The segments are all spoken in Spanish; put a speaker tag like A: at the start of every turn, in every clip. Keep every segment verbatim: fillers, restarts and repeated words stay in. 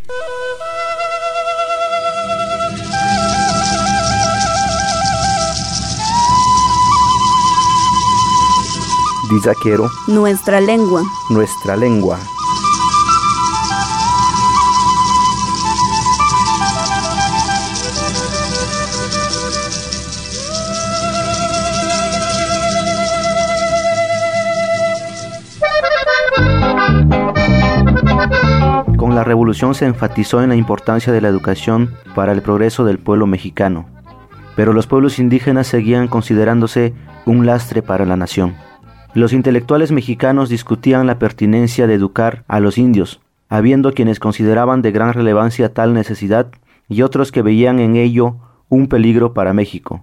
A: Dizaquero,
B: nuestra lengua.
A: Nuestra lengua. Con la revolución se enfatizó en la importancia de la educación para el progreso del pueblo mexicano, pero los pueblos indígenas seguían considerándose un lastre para la nación. Los intelectuales mexicanos discutían la pertinencia de educar a los indios, habiendo quienes consideraban de gran relevancia tal necesidad y otros que veían en ello un peligro para México.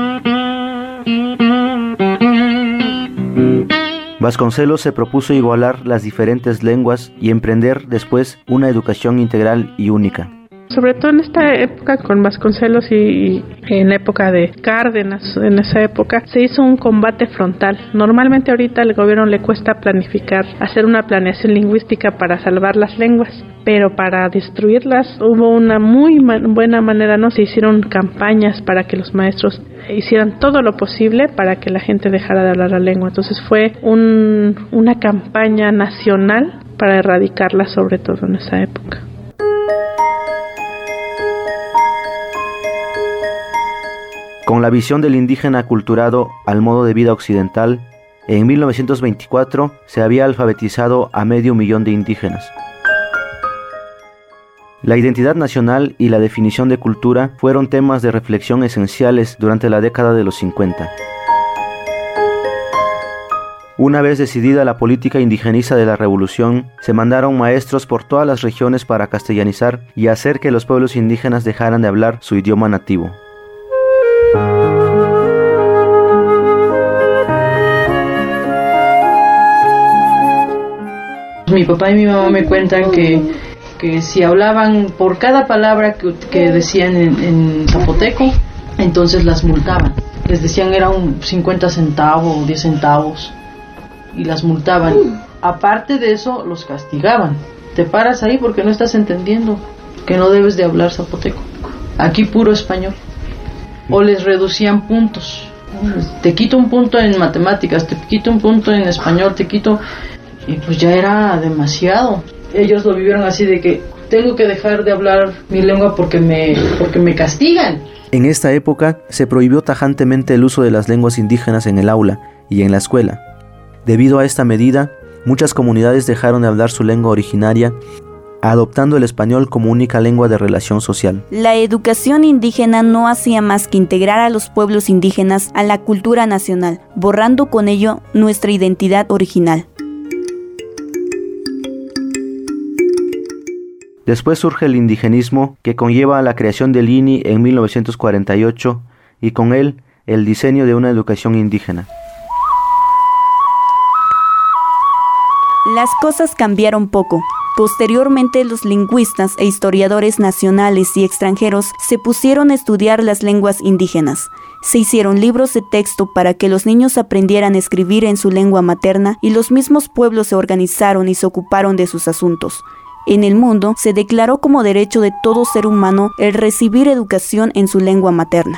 A: Vasconcelos se propuso igualar las diferentes lenguas y emprender después una educación integral y única.
C: Sobre todo en esta época con Vasconcelos y, y en la época de Cárdenas, en esa época se hizo un combate frontal. Normalmente ahorita al gobierno le cuesta planificar, hacer una planeación lingüística para salvar las lenguas, pero para destruirlas hubo una muy man, buena manera, ¿no? Se hicieron campañas para que los maestros hicieran todo lo posible para que la gente dejara de hablar la lengua. Entonces fue un, una campaña nacional para erradicarla, sobre todo en esa época.
A: Con la visión del indígena aculturado al modo de vida occidental, en mil novecientos veinticuatro se había alfabetizado a medio millón de indígenas. La identidad nacional y la definición de cultura fueron temas de reflexión esenciales durante la década de los cincuenta. Una vez decidida la política indigenista de la revolución, se mandaron maestros por todas las regiones para castellanizar y hacer que los pueblos indígenas dejaran de hablar su idioma nativo.
D: Mi papá y mi mamá me cuentan que, que si hablaban por cada palabra que, que decían en, en zapoteco, entonces las multaban. Les decían era un cincuenta centavos o diez centavos y las multaban. Aparte de eso, los castigaban. Te paras ahí porque no estás entendiendo que no debes de hablar zapoteco. Aquí puro español. O les reducían puntos. Te quito un punto en matemáticas, te quito un punto en español, te quito... Y pues ya era demasiado. Ellos lo vivieron así de que tengo que dejar de hablar mi lengua porque me, porque me castigan.
A: En esta época se prohibió tajantemente el uso de las lenguas indígenas en el aula y en la escuela. Debido a esta medida, muchas comunidades dejaron de hablar su lengua originaria, adoptando el español como única lengua de relación social.
B: La educación indígena no hacía más que integrar a los pueblos indígenas a la cultura nacional, borrando con ello nuestra identidad original.
A: Después surge el indigenismo, que conlleva la creación del I N I en mil novecientos cuarenta y ocho y con él el diseño de una educación indígena.
B: Las cosas cambiaron poco. Posteriormente, los lingüistas e historiadores nacionales y extranjeros se pusieron a estudiar las lenguas indígenas. Se hicieron libros de texto para que los niños aprendieran a escribir en su lengua materna y los mismos pueblos se organizaron y se ocuparon de sus asuntos. En el mundo se declaró como derecho de todo ser humano el recibir educación en su lengua materna.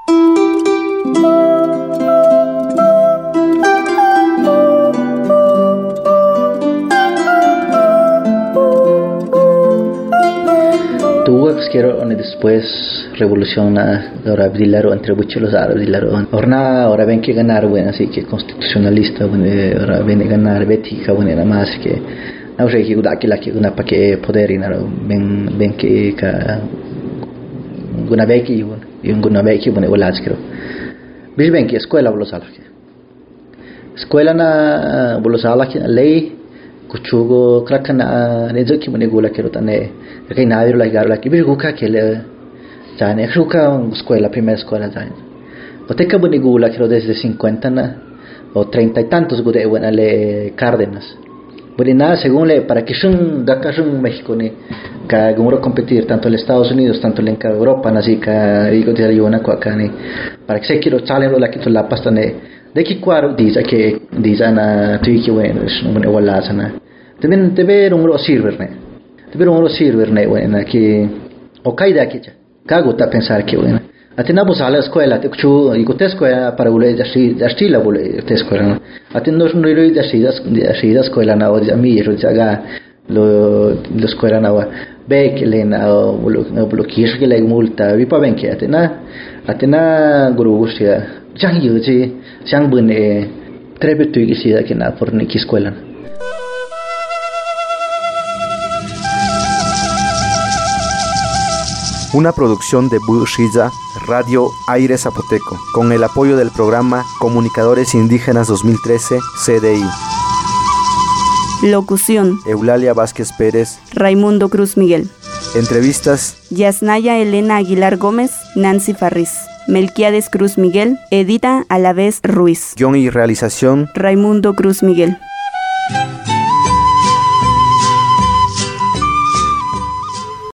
E: Tuvo que quiero después revolución ahora dilaro entre los árabes dilaro ahora ahora ven que ganar bueno así que constitucionalista bueno ahora ven a ganar bética bueno nada más que no sé que uda que la que una pa que poder y nada ven ven que ka una veki y una veki bueno volas creo vis ven que escuela bolos ala escuela na bolos ala que lei kuchugo krakana nezo ki mone gola kero tane kai nadir la garla ki vis guka que le jane ruka escuela primera escuela jane boteca bone gola kero desde cincuenta na o treinta y tantos gode buena le Cárdenas. Bueno, nada, según le, para que son de acá son México ni que como competir tanto en Estados Unidos tanto en Europa así que digo de yo una acá ni para que se quiero salen la que la pasta ne de que cuaro dice que dice na tuiki bueno es una wala sana también te ver un ro sirver ne Pero uno sirve, bueno, que o caída que ya, cago está pensar que bueno. Até na busala escola, te chu e cote escola para bule da shi da stila bule te escola. Até nos no iro da shi da shi da escola na o da mi ro jaga lo lo escola na wa be que le na bulu bulu kish que le multa vi pa ben que até na até na guru sia jang yu ji jang bune trebe tu que sia que na por ni que escola.
A: Una producción de Bushiza, Radio Aire Zapoteco, con el apoyo del programa Comunicadores Indígenas dos mil trece, C D I.
B: Locución:
A: Eulalia Vázquez Pérez,
B: Raimundo Cruz Miguel.
A: Entrevistas:
B: Yasnaya Elena Aguilar Gómez, Nancy Farris. Melquiades Cruz Miguel, Edita Alavés Ruiz.
A: Guión y realización:
B: Raimundo Cruz Miguel.